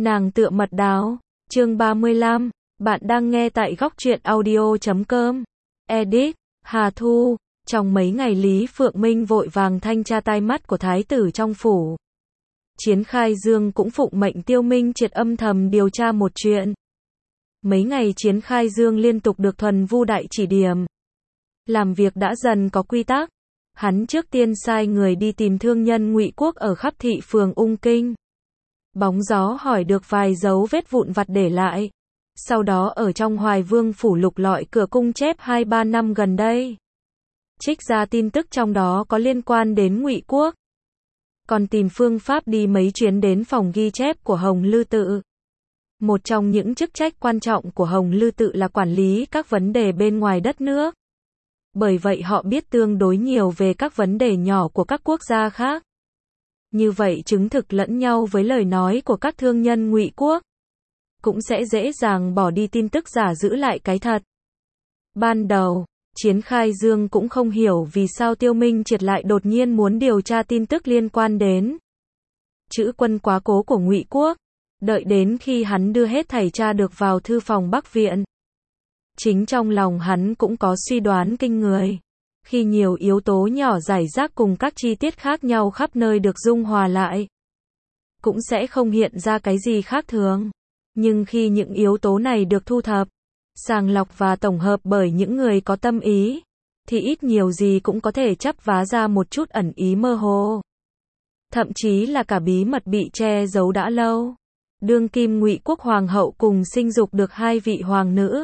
Nàng tựa mật đào, chương 35, bạn đang nghe tại góc truyện audio.com. Edit, Hà Thu, trong mấy ngày Lý Phượng Minh vội vàng thanh tra tai mắt của thái tử trong phủ. Chiến Khai Dương cũng phụng mệnh Tiêu Minh Triệt âm thầm điều tra một chuyện. Mấy ngày Chiến Khai Dương liên tục được Thuần Vu Đại chỉ điểm. Làm việc đã dần có quy tắc. Hắn trước tiên sai người đi tìm thương nhân Ngụy Quốc ở khắp thị phường Ung Kinh. Bóng gió hỏi được vài dấu vết vụn vặt để lại. Sau đó ở trong Hoài Vương phủ lục lọi cửa cung chép 2-3 năm gần đây. Trích ra tin tức trong đó có liên quan đến Ngụy Quốc. Còn tìm phương pháp đi mấy chuyến đến phòng ghi chép của Hồng Lư Tự. Một trong những chức trách quan trọng của Hồng Lư Tự là quản lý các vấn đề bên ngoài đất nước. Bởi vậy họ biết tương đối nhiều về các vấn đề nhỏ của các quốc gia khác. Như vậy chứng thực lẫn nhau với lời nói của các thương nhân Ngụy Quốc. Cũng sẽ dễ dàng bỏ đi tin tức giả giữ lại cái thật. Ban đầu, Chiến Khai Dương cũng không hiểu vì sao Tiêu Minh Triệt lại đột nhiên muốn điều tra tin tức liên quan đến chữ quân quá cố của Ngụy Quốc. Đợi đến khi hắn đưa hết thảy tra được vào thư phòng Bắc Viện. Chính trong lòng hắn cũng có suy đoán kinh người. Khi nhiều yếu tố nhỏ rải rác cùng các chi tiết khác nhau khắp nơi được dung hòa lại, cũng sẽ không hiện ra cái gì khác thường. Nhưng khi những yếu tố này được thu thập, sàng lọc và tổng hợp bởi những người có tâm ý, thì ít nhiều gì cũng có thể chắp vá ra một chút ẩn ý mơ hồ. Thậm chí là cả bí mật bị che giấu đã lâu. Đương kim Ngụy Quốc hoàng hậu cùng sinh dục được 2 vị hoàng nữ.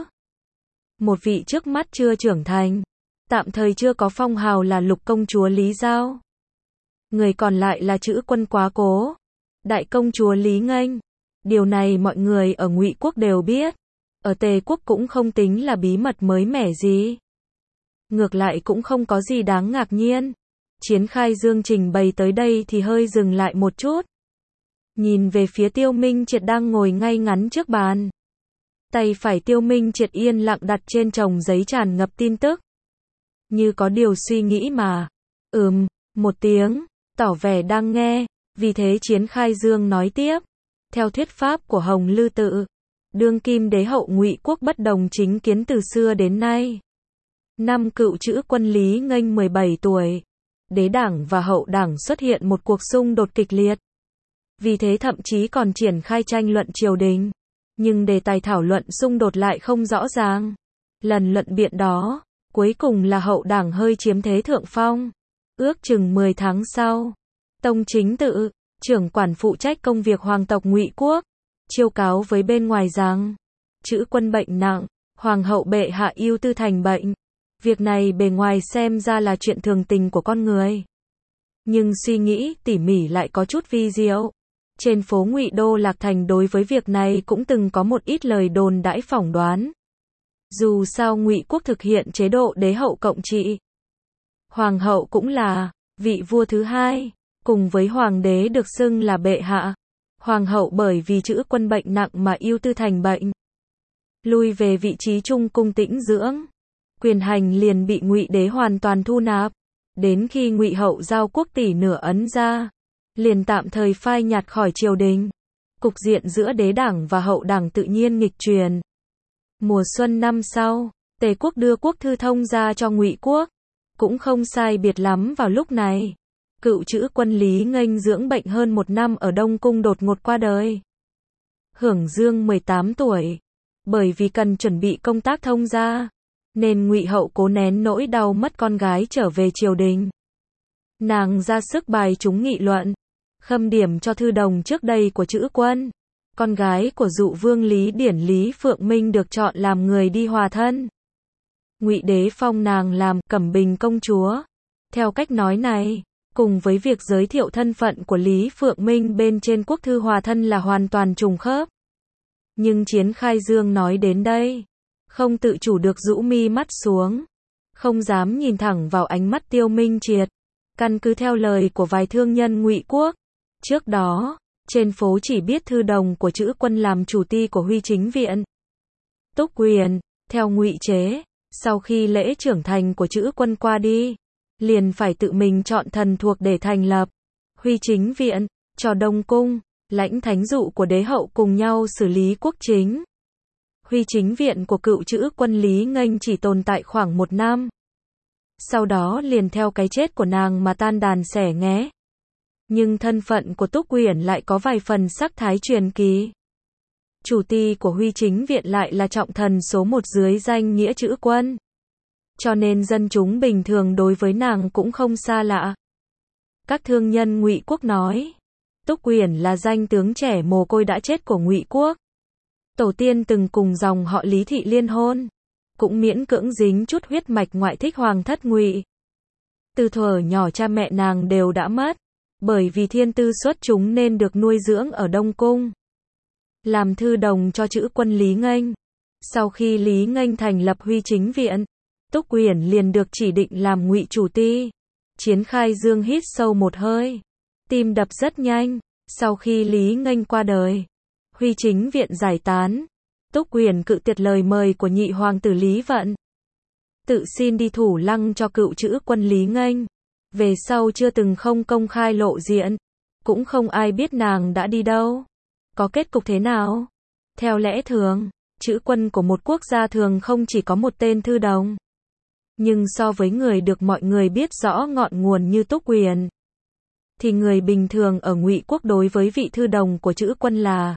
Một vị trước mắt chưa trưởng thành, tạm thời chưa có phong hào là Lục công chúa Lý Giao. Người còn lại là chữ quân quá cố, đại công chúa Lý Nghênh. Điều này mọi người ở Ngụy Quốc đều biết. Ở Tề Quốc cũng không tính là bí mật mới mẻ gì. Ngược lại cũng không có gì đáng ngạc nhiên. Chiến Khai Dương trình bày tới đây thì hơi dừng lại một chút. Nhìn về phía Tiêu Minh Triệt đang ngồi ngay ngắn trước bàn. Tay phải Tiêu Minh Triệt yên lặng đặt trên chồng giấy tràn ngập tin tức. Như có điều suy nghĩ mà. Một tiếng, tỏ vẻ đang nghe. Vì thế Chiến Khai Dương nói tiếp. Theo thuyết pháp của Hồng Lư Tự, đương kim đế hậu Ngụy Quốc bất đồng chính kiến từ xưa đến nay. Năm cựu chữ quân Lý Nghênh 17 tuổi. Đế đảng và hậu đảng xuất hiện một cuộc xung đột kịch liệt. Vì thế thậm chí còn triển khai tranh luận triều đình. Nhưng đề tài thảo luận xung đột lại không rõ ràng. Lần luận biện đó, cuối cùng là hậu đảng hơi chiếm thế thượng phong. Ước chừng 10 tháng sau, Tông Chính Tự, trưởng quản phụ trách công việc hoàng tộc Ngụy Quốc, chiêu cáo với bên ngoài rằng, chữ quân bệnh nặng, hoàng hậu bệ hạ ưu tư thành bệnh. Việc này bề ngoài xem ra là chuyện thường tình của con người. Nhưng suy nghĩ tỉ mỉ lại có chút vi diệu. Trên phố Ngụy Đô Lạc Thành đối với việc này cũng từng có một ít lời đồn đãi phỏng đoán. Dù sao Ngụy Quốc thực hiện chế độ đế hậu cộng trị. Hoàng hậu cũng là vị vua thứ hai, cùng với hoàng đế được xưng là bệ hạ. Hoàng hậu bởi vì chữ quân bệnh nặng mà ưu tư thành bệnh. Lui về vị trí trung cung tĩnh dưỡng. Quyền hành liền bị Ngụy đế hoàn toàn thu nạp. Đến khi Ngụy hậu giao quốc tỷ nửa ấn ra, liền tạm thời phai nhạt khỏi triều đình. Cục diện giữa đế đảng và hậu đảng tự nhiên nghịch chuyển. Mùa xuân năm sau, Tề quốc đưa quốc thư thông ra cho Ngụy Quốc. Cũng không sai biệt lắm vào lúc này. Cựu chữ quân Lý Nghênh dưỡng bệnh hơn 1 năm ở Đông Cung đột ngột qua đời. Hưởng dương 18 tuổi. Bởi vì cần chuẩn bị công tác thông gia, nên Ngụy hậu cố nén nỗi đau mất con gái trở về triều đình. Nàng ra sức bài chúng nghị luận, khâm điểm cho thư đồng trước đây của chữ quân. Con gái của dụ vương Lý Điển Lý Phượng Minh được chọn làm người đi hòa thân. Ngụy đế phong nàng làm Cẩm Bình công chúa. Theo cách nói này, cùng với việc giới thiệu thân phận của Lý Phượng Minh bên trên quốc thư hòa thân là hoàn toàn trùng khớp. Nhưng Chiến Khai Dương nói đến đây, không tự chủ được rũ mi mắt xuống, không dám nhìn thẳng vào ánh mắt Tiêu Minh Triệt. Căn cứ theo lời của vài thương nhân Ngụy Quốc, trước đó, trên phố chỉ biết thư đồng của chữ quân làm chủ ty của Huy Chính Viện. Túc Quyền, theo Ngụy chế, sau khi lễ trưởng thành của chữ quân qua đi, liền phải tự mình chọn thần thuộc để thành lập Huy Chính Viện, cho Đông Cung. lãnh thánh dụ của đế hậu cùng nhau xử lý quốc chính. Huy chính viện của cựu trữ quân Lý Nghênh chỉ tồn tại khoảng 1 năm. Sau đó liền theo cái chết của nàng mà tan đàn xẻ nghé. Nhưng thân phận của Túc Uyển lại có vài phần sắc thái truyền kỳ. Chủ ti của Huy chính viện lại là trọng thần số 1 dưới danh nghĩa trữ quân. Cho nên dân chúng bình thường đối với nàng cũng không xa lạ. Các thương nhân Ngụy quốc nói, Túc Uyển là danh tướng trẻ mồ côi đã chết của Ngụy quốc. Tổ tiên từng cùng dòng họ Lý thị liên hôn, cũng miễn cưỡng dính chút huyết mạch ngoại thích hoàng thất Ngụy. Từ thuở nhỏ cha mẹ nàng đều đã mất, bởi vì thiên tư xuất chúng nên được nuôi dưỡng ở Đông Cung. Làm thư đồng cho trữ quân Lý Nghênh. Sau khi Lý Nghênh thành lập Huy chính viện, Túc Uyển liền được chỉ định làm Ngụy chủ ti. Chiến Khai Dương hít sâu một hơi, tim đập rất nhanh. Sau khi Lý Nghênh qua đời, Huy chính viện giải tán, Túc Uyển cự tuyệt lời mời của nhị hoàng tử Lý Vận, tự xin đi thủ lăng cho cựu trữ quân Lý Nghênh. Về sau chưa từng không công khai lộ diện, cũng không ai biết nàng đã đi đâu, có kết cục thế nào. Theo lẽ thường, trữ quân của một quốc gia thường không chỉ có một tên thư đồng. Nhưng so với người được mọi người biết rõ ngọn nguồn như Túc Uyển, thì người bình thường ở Ngụy quốc đối với vị thư đồng của trữ quân là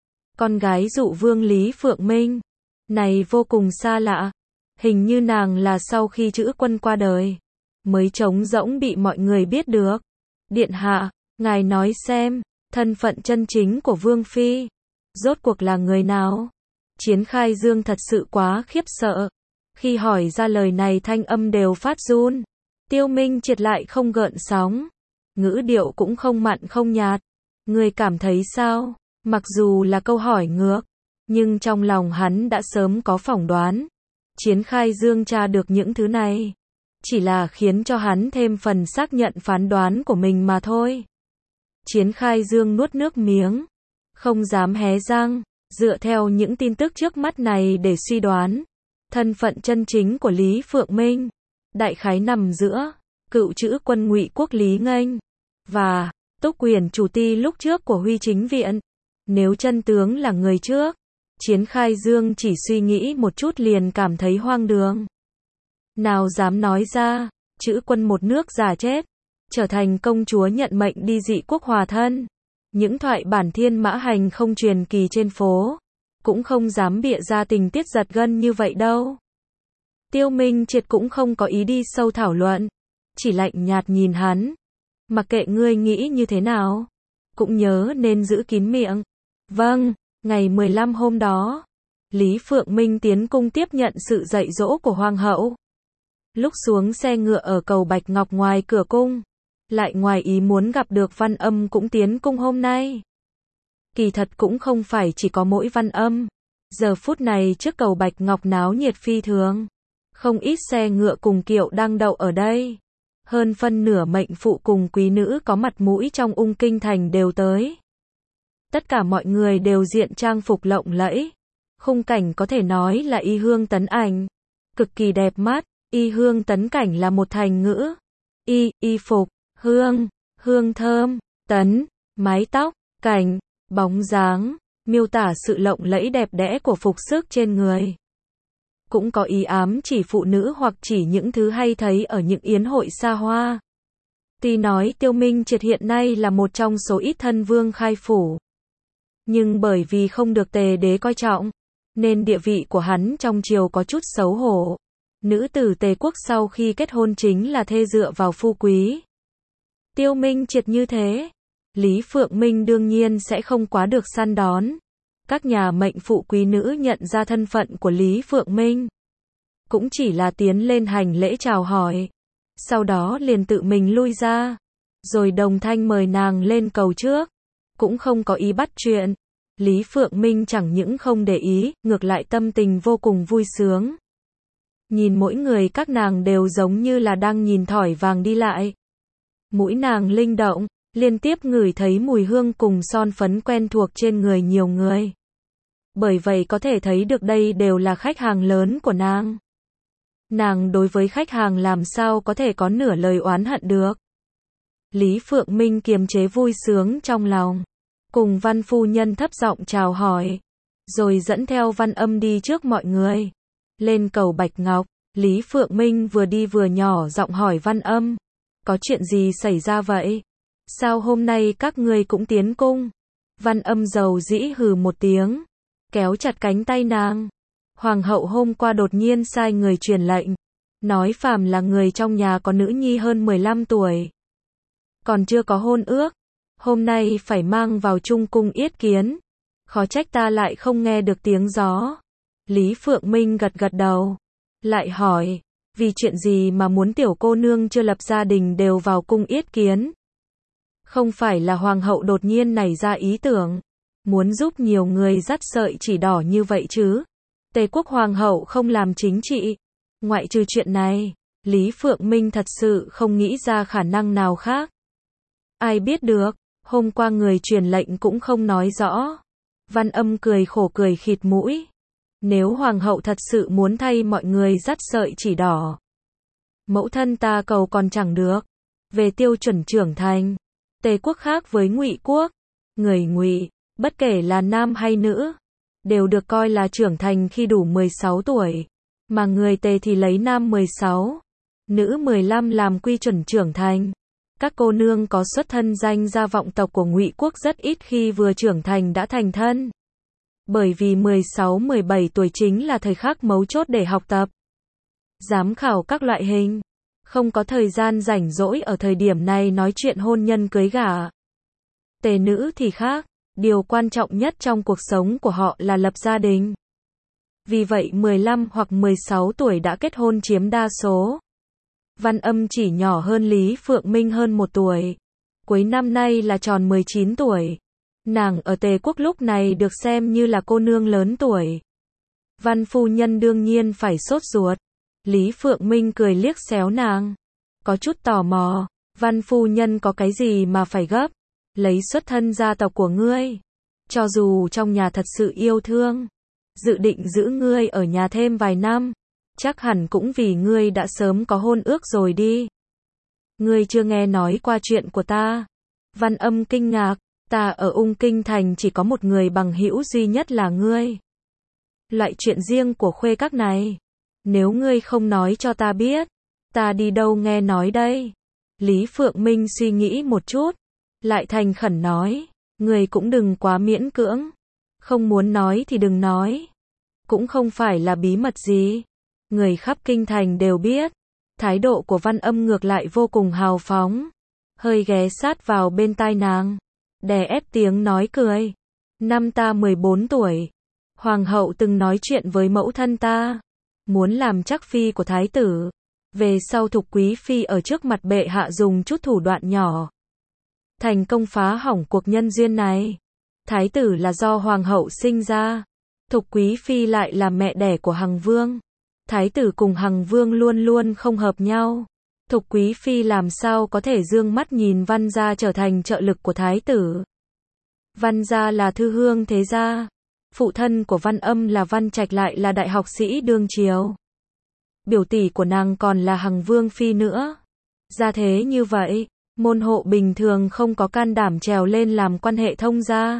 con gái dụ vương Lý Phượng Minh, này vô cùng xa lạ. Hình như nàng là sau khi trữ quân qua đời, mới trống rỗng bị mọi người biết được. Điện hạ, ngài nói xem, thân phận chân chính của Vương Phi, rốt cuộc là người nào? Chiến Khai Dương thật sự quá khiếp sợ. Khi hỏi ra lời này thanh âm đều phát run. Tiêu Minh Triệt lại không gợn sóng. Ngữ điệu cũng không mặn không nhạt. Ngươi cảm thấy sao? Mặc dù là câu hỏi ngược, nhưng trong lòng hắn đã sớm có phỏng đoán. Chiến Khai Dương tra được những thứ này, chỉ là khiến cho hắn thêm phần xác nhận phán đoán của mình mà thôi. Chiến Khai Dương nuốt nước miếng, không dám hé răng, dựa theo những tin tức trước mắt này để suy đoán. Thân phận chân chính của Lý Phượng Minh, đại khái nằm giữa cựu trữ quân Ngụy quốc Lý Nghênh và Túc Uyển chủ ti lúc trước của Huy chính viện. Nếu chân tướng là người trước, Chiến Khai Dương chỉ suy nghĩ một chút liền cảm thấy hoang đường. Nào dám nói ra, trữ quân một nước già chết, trở thành công chúa nhận mệnh đi dị quốc hòa thân. Những thoại bản thiên mã hành không truyền kỳ trên phố, cũng không dám bịa ra tình tiết giật gân như vậy đâu. Tiêu Minh Triệt cũng không có ý đi sâu thảo luận, chỉ lạnh nhạt nhìn hắn. Mặc kệ ngươi nghĩ như thế nào, cũng nhớ nên giữ kín miệng. Vâng, ngày 15 hôm đó, Lý Phượng Minh tiến cung tiếp nhận sự dạy dỗ của Hoàng hậu. Lúc xuống xe ngựa ở cầu Bạch Ngọc ngoài cửa cung, lại ngoài ý muốn gặp được Văn Âm cũng tiến cung hôm nay. Kỳ thật cũng không phải chỉ có mỗi Văn Âm. Giờ phút này trước cầu Bạch Ngọc náo nhiệt phi thường. Không ít xe ngựa cùng kiệu đang đậu ở đây. Hơn phân nửa mệnh phụ cùng quý nữ có mặt mũi trong ung kinh thành đều tới. Tất cả mọi người đều diện trang phục lộng lẫy. Khung cảnh có thể nói là y hương tấn ảnh. Cực kỳ đẹp mắt, y hương tấn cảnh là một thành ngữ. Y phục, hương, hương thơm, tấn, mái tóc, cảnh, bóng dáng, miêu tả sự lộng lẫy đẹp đẽ của phục sức trên người. Cũng có ý ám chỉ phụ nữ hoặc chỉ những thứ hay thấy ở những yến hội xa hoa. Tuy nói Tiêu Minh Triệt hiện nay là một trong số ít thân vương khai phủ, nhưng bởi vì không được Tề đế coi trọng, nên địa vị của hắn trong triều có chút xấu hổ. Nữ tử Tề quốc sau khi kết hôn chính là thê dựa vào phu quý. Tiêu Minh Triệt như thế, Lý Phượng Minh đương nhiên sẽ không quá được săn đón. Các nhà mệnh phụ quý nữ nhận ra thân phận của Lý Phượng Minh, cũng chỉ là tiến lên hành lễ chào hỏi, sau đó liền tự mình lui ra, rồi đồng thanh mời nàng lên cầu trước, cũng không có ý bắt chuyện. Lý Phượng Minh chẳng những không để ý, ngược lại tâm tình vô cùng vui sướng. Nhìn mỗi người các nàng đều giống như là đang nhìn thỏi vàng đi lại. Mũi nàng linh động, liên tiếp ngửi thấy mùi hương cùng son phấn quen thuộc trên người nhiều người. Bởi vậy có thể thấy được đây đều là khách hàng lớn của nàng. Nàng đối với khách hàng làm sao có thể có nửa lời oán hận được. Lý Phượng Minh kiềm chế vui sướng trong lòng, cùng Văn phu nhân thấp giọng chào hỏi, rồi dẫn theo Văn Âm đi trước mọi người. Lên cầu Bạch Ngọc, Lý Phượng Minh vừa đi vừa nhỏ giọng hỏi Văn Âm, có chuyện gì xảy ra vậy? Sao hôm nay các ngươi cũng tiến cung? Văn Âm dầu dĩ hừ một tiếng, kéo chặt cánh tay nàng. Hoàng hậu hôm qua đột nhiên sai người truyền lệnh, nói phàm là người trong nhà có nữ nhi hơn 15 tuổi, còn chưa có hôn ước, hôm nay phải mang vào trung cung yết kiến. Khó trách ta lại không nghe được tiếng gió. Lý Phượng Minh gật gật đầu, lại hỏi, vì chuyện gì mà muốn tiểu cô nương chưa lập gia đình đều vào cung yết kiến? Không phải là hoàng hậu đột nhiên nảy ra ý tưởng, muốn giúp nhiều người dắt sợi chỉ đỏ như vậy chứ? Tề quốc hoàng hậu không làm chính trị. Ngoại trừ chuyện này, Lý Phượng Minh thật sự không nghĩ ra khả năng nào khác. Ai biết được, hôm qua người truyền lệnh cũng không nói rõ. Văn Âm cười khổ cười khịt mũi. Nếu hoàng hậu thật sự muốn thay mọi người dắt sợi chỉ đỏ, mẫu thân ta cầu còn chẳng được. Về tiêu chuẩn trưởng thành, Tề quốc khác với Ngụy quốc, người Ngụy, bất kể là nam hay nữ, đều được coi là trưởng thành khi đủ 16 tuổi, mà người Tề thì lấy nam 16, nữ 15 làm quy chuẩn trưởng thành. Các cô nương có xuất thân danh gia vọng tộc của Ngụy quốc rất ít khi vừa trưởng thành đã thành thân. Bởi vì 16-17 tuổi chính là thời khắc mấu chốt để học tập, giám khảo các loại hình, không có thời gian rảnh rỗi ở thời điểm này nói chuyện hôn nhân cưới gả. Tề nữ thì khác, điều quan trọng nhất trong cuộc sống của họ là lập gia đình. Vì vậy 15 hoặc 16 tuổi đã kết hôn chiếm đa số. Văn Âm chỉ nhỏ hơn Lý Phượng Minh hơn 1 tuổi. Cuối năm nay là tròn 19 tuổi. Nàng ở Tề quốc lúc này được xem như là cô nương lớn tuổi. Văn phu nhân đương nhiên phải sốt ruột. Lý Phượng Minh cười liếc xéo nàng, có chút tò mò, Văn phu nhân có cái gì mà phải gấp? Lấy xuất thân gia tộc của ngươi, cho dù trong nhà thật sự yêu thương, dự định giữ ngươi ở nhà thêm vài năm, chắc hẳn cũng vì ngươi đã sớm có hôn ước rồi đi. Ngươi chưa nghe nói qua chuyện của ta? Văn Âm kinh ngạc, ta ở Ung Kinh Thành chỉ có một người bằng hữu duy nhất là ngươi. Loại chuyện riêng của khuê các này, nếu ngươi không nói cho ta biết, ta đi đâu nghe nói đây? Lý Phượng Minh suy nghĩ một chút, lại thành khẩn nói, ngươi cũng đừng quá miễn cưỡng, không muốn nói thì đừng nói, cũng không phải là bí mật gì, người khắp kinh thành đều biết. Thái độ của Văn Âm ngược lại vô cùng hào phóng, hơi ghé sát vào bên tai nàng, đè ép tiếng nói cười. Năm ta 14 tuổi, hoàng hậu từng nói chuyện với mẫu thân ta, muốn làm chắc phi của thái tử. Về sau Thục quý phi ở trước mặt bệ hạ dùng chút thủ đoạn nhỏ, thành công phá hỏng cuộc nhân duyên này. Thái tử là do hoàng hậu sinh ra, Thục quý phi lại là mẹ đẻ của Hằng vương. Thái tử cùng Hằng vương luôn luôn không hợp nhau. Thục quý phi làm sao có thể dương mắt nhìn Văn gia trở thành trợ lực của thái tử. Văn gia là thư hương thế gia, phụ thân của Văn Âm là Văn Trạch lại là đại học sĩ đương triều. Biểu tỷ của nàng còn là Hằng vương phi nữa. Gia thế như vậy, môn hộ bình thường không có can đảm trèo lên làm quan hệ thông gia.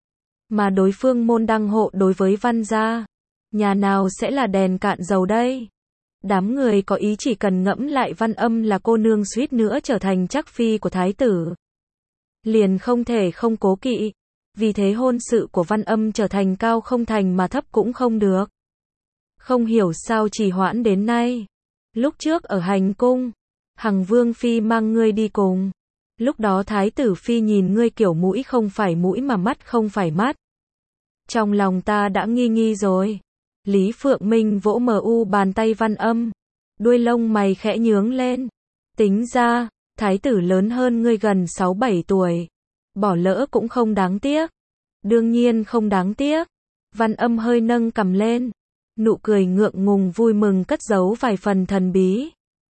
Mà đối phương môn đăng hộ đối với Văn gia, nhà nào sẽ là đèn cạn dầu đây? Đám người có ý chỉ cần ngẫm lại Văn Âm là cô nương suýt nữa trở thành chắc phi của thái tử, liền không thể không cố kỵ. Vì thế hôn sự của Văn Âm trở thành cao không thành mà thấp cũng không được. Không hiểu sao trì hoãn đến nay. Lúc trước ở hành cung, Hằng vương phi mang ngươi đi cùng. Lúc đó thái tử phi nhìn ngươi kiểu mũi không phải mũi mà mắt không phải mắt. Trong lòng ta đã nghi nghi rồi. Lý Phượng Minh vỗ bàn tay Văn Âm, đuôi lông mày khẽ nhướng lên. Tính ra, thái tử lớn hơn ngươi gần 6-7 tuổi. Bỏ lỡ cũng không đáng tiếc. Đương nhiên không đáng tiếc. Văn Âm hơi nâng cằm lên, nụ cười ngượng ngùng vui mừng cất giấu vài phần thần bí.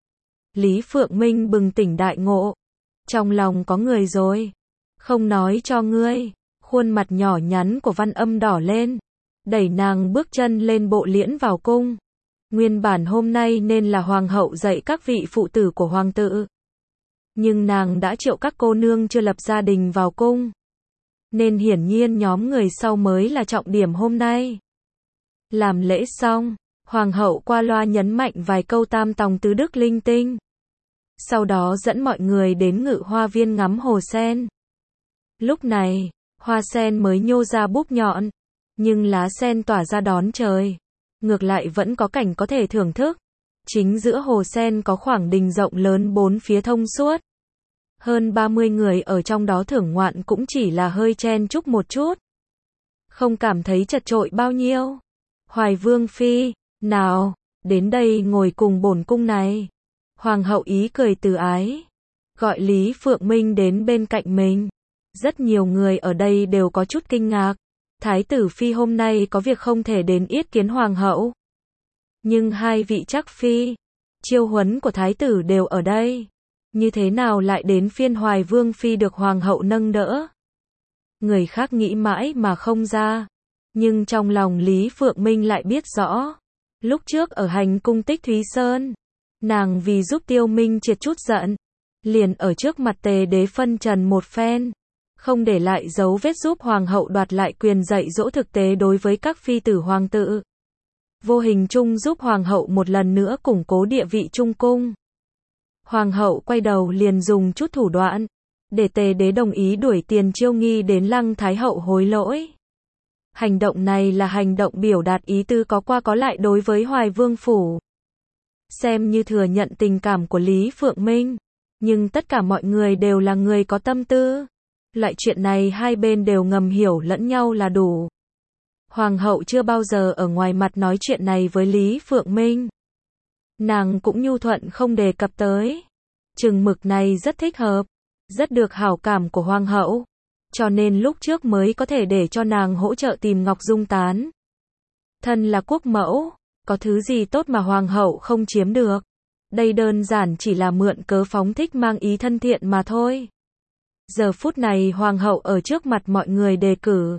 Lý Phượng Minh bừng tỉnh đại ngộ. Trong lòng có người rồi. Không nói cho ngươi. Khuôn mặt nhỏ nhắn của Văn Âm đỏ lên, đẩy nàng bước chân lên bộ liễn vào cung. Nguyên bản hôm nay nên là hoàng hậu dạy các vị phụ tử của hoàng tử, nhưng nàng đã triệu các cô nương chưa lập gia đình vào cung. nên hiển nhiên nhóm người sau mới là trọng điểm hôm nay. Làm lễ xong, Hoàng hậu qua loa nhấn mạnh vài câu tam tòng tứ đức linh tinh. Sau đó dẫn mọi người đến Ngự Hoa Viên ngắm hồ sen. Lúc này, hoa sen mới nhô ra búp nhọn, nhưng lá sen tỏa ra đón trời. Ngược lại vẫn có cảnh có thể thưởng thức. Chính giữa hồ sen có khoảng đình rộng lớn bốn phía thông suốt. Hơn 30 người ở trong đó thưởng ngoạn cũng chỉ là hơi chen chúc một chút. Không cảm thấy chật chội bao nhiêu. Hoài Vương Phi, nào, đến đây ngồi cùng bổn cung này. Hoàng hậu ý cười từ ái. Gọi Lý Phượng Minh đến bên cạnh mình. Rất nhiều người ở đây đều có chút kinh ngạc. Thái tử Phi hôm nay có việc không thể đến yết kiến Hoàng hậu. Nhưng hai vị chắc Phi, chiêu huấn của Thái tử đều ở đây. Như thế nào lại đến phiên Hoài Vương Phi được Hoàng hậu nâng đỡ? Người khác nghĩ mãi mà không ra. Nhưng trong lòng Lý Phượng Minh lại biết rõ. Lúc trước ở hành cung Tích Thúy Sơn, nàng vì giúp Tiêu Minh triệt chút giận, liền ở trước mặt Tề Đế phân trần một phen, không để lại dấu vết giúp Hoàng hậu đoạt lại quyền dạy dỗ thực tế đối với các phi tử hoàng tự. Vô hình chung giúp Hoàng hậu một lần nữa củng cố địa vị trung cung. Hoàng hậu quay đầu liền dùng chút thủ đoạn, để Tề Đế đồng ý đuổi Tiền Chiêu Nghi đến Lăng Thái hậu hối lỗi. Hành động này là hành động biểu đạt ý tứ có qua có lại đối với Hoài Vương Phủ. Xem như thừa nhận tình cảm của Lý Phượng Minh. Nhưng tất cả mọi người đều là người có tâm tư. Loại chuyện này hai bên đều ngầm hiểu lẫn nhau là đủ. Hoàng hậu chưa bao giờ ở ngoài mặt nói chuyện này với Lý Phượng Minh. Nàng cũng nhu thuận không đề cập tới. Chừng mực này rất thích hợp, rất được hảo cảm của Hoàng hậu. Cho nên lúc trước mới có thể để cho nàng hỗ trợ tìm Ngọc Dung Tán. Thân là quốc mẫu, có thứ gì tốt mà Hoàng hậu không chiếm được. Đây đơn giản chỉ là mượn cớ phóng thích mang ý thân thiện mà thôi. Giờ phút này Hoàng hậu ở trước mặt mọi người đề cử.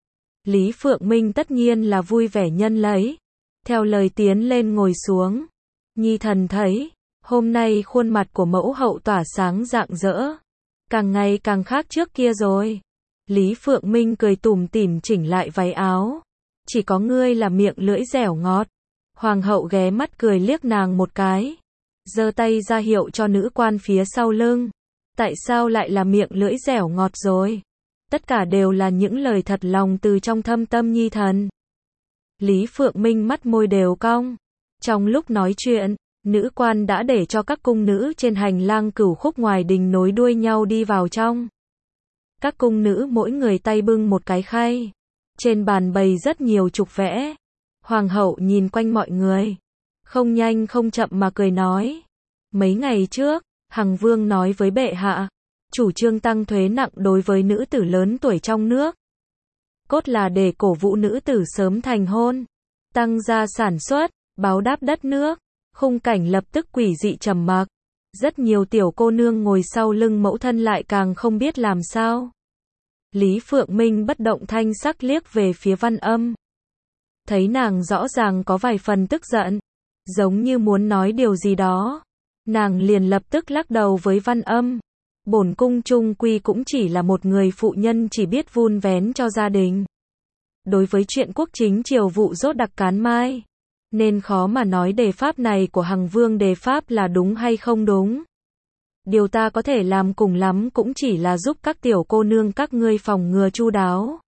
Lý Phượng Minh tất nhiên là vui vẻ nhân lấy. Theo lời tiến lên ngồi xuống. Nhi thần thấy, hôm nay khuôn mặt của mẫu hậu tỏa sáng rạng rỡ. Càng ngày càng khác trước kia rồi. Lý Phượng Minh cười tủm tỉm chỉnh lại váy áo. Chỉ có ngươi là miệng lưỡi dẻo ngọt. Hoàng hậu ghé mắt cười liếc nàng một cái. Giơ tay ra hiệu cho nữ quan phía sau lưng. Tại sao lại là miệng lưỡi dẻo ngọt rồi? Tất cả đều là những lời thật lòng từ trong thâm tâm nhi thần. Lý Phượng Minh mắt môi đều cong. Trong lúc nói chuyện, nữ quan đã để cho các cung nữ trên hành lang Cửu Khúc ngoài đình nối đuôi nhau đi vào trong. Các cung nữ mỗi người tay bưng một cái khay. Trên bàn bày rất nhiều trục vẽ. Hoàng hậu nhìn quanh mọi người. Không nhanh không chậm mà cười nói. Mấy ngày trước, Hằng Vương nói với bệ hạ. Chủ trương tăng thuế nặng đối với nữ tử lớn tuổi trong nước. Cốt là để cổ vũ nữ tử sớm thành hôn. Tăng gia sản xuất, báo đáp đất nước. Khung cảnh lập tức quỷ dị trầm mặc. Rất nhiều tiểu cô nương ngồi sau lưng mẫu thân lại càng không biết làm sao. Lý Phượng Minh bất động thanh sắc liếc về phía Văn Âm. Thấy nàng rõ ràng có vài phần tức giận. Giống như muốn nói điều gì đó. Nàng liền lập tức lắc đầu với Văn Âm. Bổn cung chung quy cũng chỉ là một người phụ nhân chỉ biết vun vén cho gia đình. Đối với chuyện quốc chính triều vụ rốt đặc cán mai. Nên khó mà nói đề pháp này của Hằng Vương đề pháp là đúng hay không đúng. Điều ta có thể làm cùng lắm cũng chỉ là giúp các tiểu cô nương các ngươi phòng ngừa chu đáo.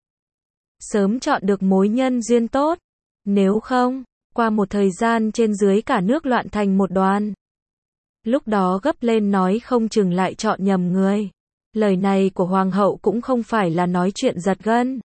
Sớm chọn được mối nhân duyên tốt. Nếu không, qua một thời gian trên dưới cả nước loạn thành một đoàn. Lúc đó gấp lên nói không chừng lại chọn nhầm người. Lời này của Hoàng hậu cũng không phải là nói chuyện giật gân.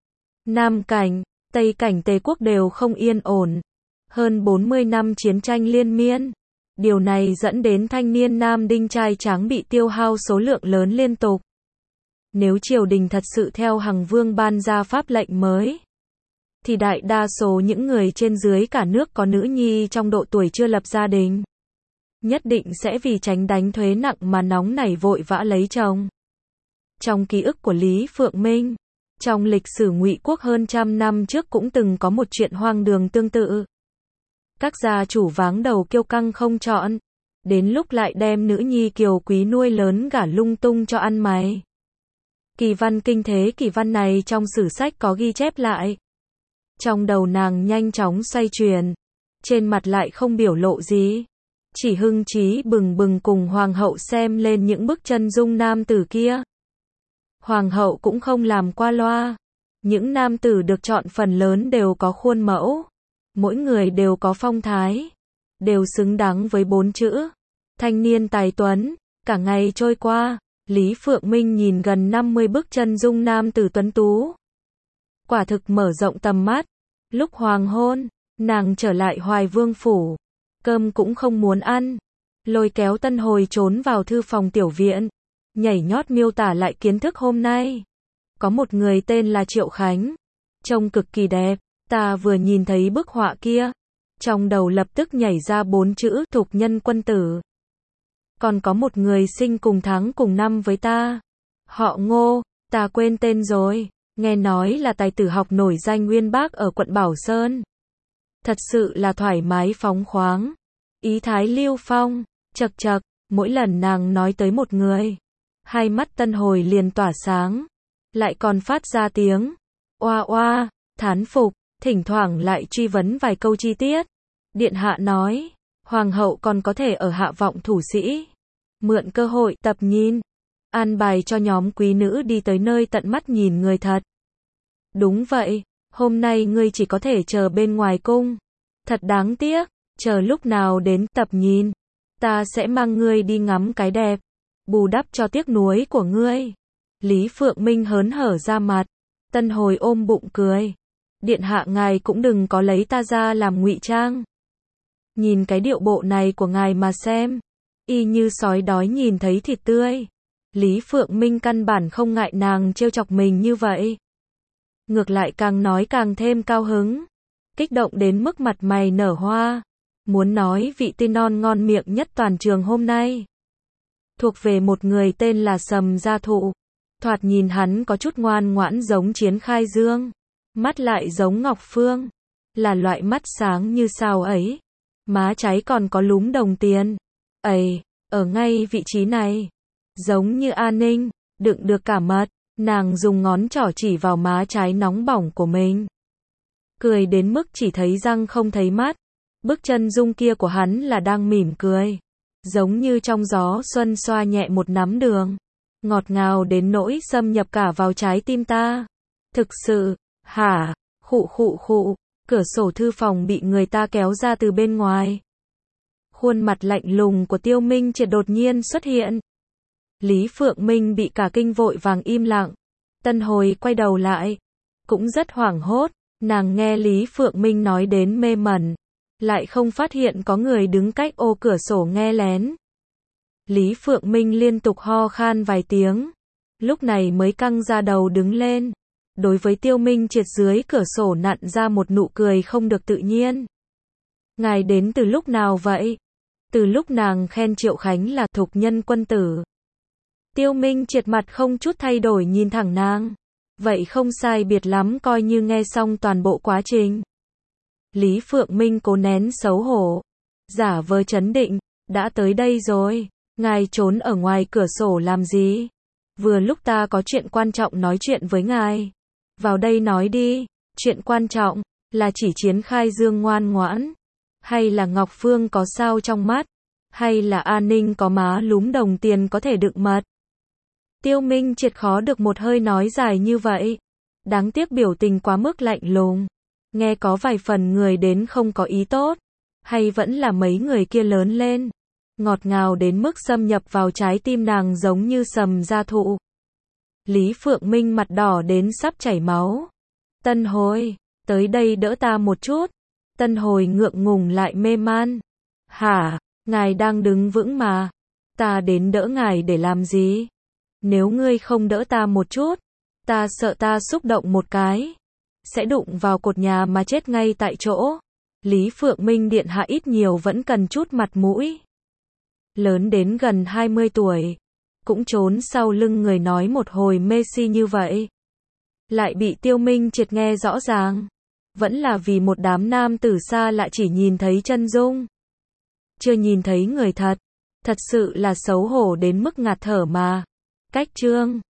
Nam cảnh, Tây cảnh Tề quốc đều không yên ổn. Hơn 40 năm chiến tranh liên miên. Điều này dẫn đến thanh niên nam đinh trai tráng bị tiêu hao số lượng lớn liên tục. Nếu triều đình thật sự theo Hằng Vương ban ra pháp lệnh mới, thì đại đa số những người trên dưới cả nước có nữ nhi trong độ tuổi chưa lập gia đình. Nhất định sẽ vì tránh đánh thuế nặng mà nóng nảy vội vã lấy chồng. Trong ký ức của Lý Phượng Minh, trong lịch sử Ngụy quốc hơn trăm năm trước cũng từng có một chuyện hoang đường tương tự. Các gia chủ váng đầu kiêu căng không chọn, đến lúc lại đem nữ nhi kiều quý nuôi lớn gả lung tung cho ăn mày. Kỳ văn kinh thế kỳ văn này trong sử sách có ghi chép lại. Trong đầu nàng nhanh chóng xoay chuyển, trên mặt lại không biểu lộ gì. Chỉ hưng trí bừng bừng cùng hoàng hậu xem lên những bức chân dung nam tử kia. Hoàng hậu cũng không làm qua loa. Những nam tử được chọn phần lớn đều có khuôn mẫu. Mỗi người đều có phong thái. Đều xứng đáng với 4 chữ. Thanh niên tài tuấn. Cả ngày trôi qua, Lý Phượng Minh nhìn gần 50 bức chân dung nam tử tuấn tú. Quả thực mở rộng tầm mắt. Lúc hoàng hôn, nàng trở lại Hoài Vương phủ. Cơm cũng không muốn ăn. Lôi kéo Tân Hồi trốn vào thư phòng tiểu viện. Nhảy nhót miêu tả lại kiến thức hôm nay. Có một người tên là Triệu Khánh. Trông cực kỳ đẹp. Ta vừa nhìn thấy bức họa kia. Trong đầu lập tức nhảy ra 4 chữ thục nhân quân tử. Còn có một người sinh cùng tháng cùng năm với ta. Họ Ngô, ta quên tên rồi. Nghe nói là tài tử học nổi danh uyên bác ở quận Bảo Sơn. Thật sự là thoải mái phóng khoáng. Ý thái lưu phong, chật chật, mỗi lần nàng nói tới một người. Hai mắt Tân Hồi liền tỏa sáng. Lại còn phát ra tiếng. Oa oa, thán phục, thỉnh thoảng lại truy vấn vài câu chi tiết. Điện hạ nói, hoàng hậu còn có thể ở hạ vọng thủ sĩ. Mượn cơ hội tập nhìn. An bài cho nhóm quý nữ đi tới nơi tận mắt nhìn người thật. Đúng vậy, hôm nay ngươi chỉ có thể chờ bên ngoài cung. Thật đáng tiếc, chờ lúc nào đến tập nhìn. Ta sẽ mang ngươi đi ngắm cái đẹp. Bù đắp cho tiếc nuối của ngươi. Lý Phượng Minh hớn hở ra mặt. Tân Hồi ôm bụng cười. Điện hạ ngài cũng đừng có lấy ta ra làm ngụy trang. Nhìn cái điệu bộ này của ngài mà xem. Y như sói đói nhìn thấy thịt tươi. Lý Phượng Minh căn bản không ngại nàng trêu chọc mình như vậy. Ngược lại càng nói càng thêm cao hứng. Kích động đến mức mặt mày nở hoa. Muốn nói vị tiên non ngon miệng nhất toàn trường hôm nay. Thuộc về một người tên là Sầm Gia Thụ. Thoạt nhìn hắn có chút ngoan ngoãn giống Chiến Khai Dương. Mắt lại giống Ngọc Phương. Là loại mắt sáng như sao ấy. Má trái còn có lúm đồng tiền. Ây, ở ngay vị trí này. Giống như An Ninh, đựng được cả mật. Nàng dùng ngón trỏ chỉ vào má trái nóng bỏng của mình. Cười đến mức chỉ thấy răng không thấy mắt. Bức chân dung kia của hắn là đang mỉm cười. Giống như trong gió xuân xoa nhẹ một nắm đường. Ngọt ngào đến nỗi xâm nhập cả vào trái tim ta. Thực sự, hả, khụ khụ khụ. Cửa sổ thư phòng bị người ta kéo ra từ bên ngoài. Khuôn mặt lạnh lùng của Tiêu Minh Triệt đột nhiên xuất hiện. Lý Phượng Minh bị cả kinh vội vàng im lặng. Tân Hồi quay đầu lại. Cũng rất hoảng hốt. Nàng nghe Lý Phượng Minh nói đến mê mẩn. Lại không phát hiện có người đứng cách ô cửa sổ nghe lén. Lý Phượng Minh liên tục ho khan vài tiếng. Lúc này mới căng ra đầu đứng lên. Đối với Tiêu Minh Triệt dưới cửa sổ nặn ra một nụ cười không được tự nhiên. Ngài đến từ lúc nào vậy? Từ lúc nàng khen Triệu Khánh là thục nhân quân tử. Tiêu Minh Triệt mặt không chút thay đổi nhìn thẳng nàng. Vậy không sai biệt lắm coi như nghe xong toàn bộ quá trình. Lý Phượng Minh cố nén xấu hổ. Giả vờ trấn định. Đã tới đây rồi. Ngài trốn ở ngoài cửa sổ làm gì? Vừa lúc ta có chuyện quan trọng nói chuyện với ngài. Vào đây nói đi. Chuyện quan trọng là chỉ Chiến Khai Dương ngoan ngoãn. Hay là Ngọc Phương có sao trong mắt. Hay là An Ninh có má lúm đồng tiền có thể đựng mật. Tiêu Minh Triệt khó được một hơi nói dài như vậy. Đáng tiếc biểu tình quá mức lạnh lùng. Nghe có vài phần người đến không có ý tốt. Hay vẫn là mấy người kia lớn lên. Ngọt ngào đến mức xâm nhập vào trái tim nàng giống như Sầm Gia Thụ. Lý Phượng Minh mặt đỏ đến sắp chảy máu. Tân Hồi, tới đây đỡ ta một chút. Tân Hồi ngượng ngùng lại mê man. Hả, ngài đang đứng vững mà. Ta đến đỡ ngài để làm gì? Nếu ngươi không đỡ ta một chút, ta sợ ta xúc động một cái. Sẽ đụng vào cột nhà mà chết ngay tại chỗ. Lý Phượng Minh điện hạ ít nhiều vẫn cần chút mặt mũi. Lớn đến gần 20 tuổi. Cũng trốn sau lưng người nói một hồi mê si như vậy. Lại bị Tiêu Minh Triệt nghe rõ ràng. Vẫn là vì một đám nam tử xa lạ chỉ nhìn thấy chân dung. Chưa nhìn thấy người thật. Thật sự là xấu hổ đến mức ngạt thở mà. Cách chương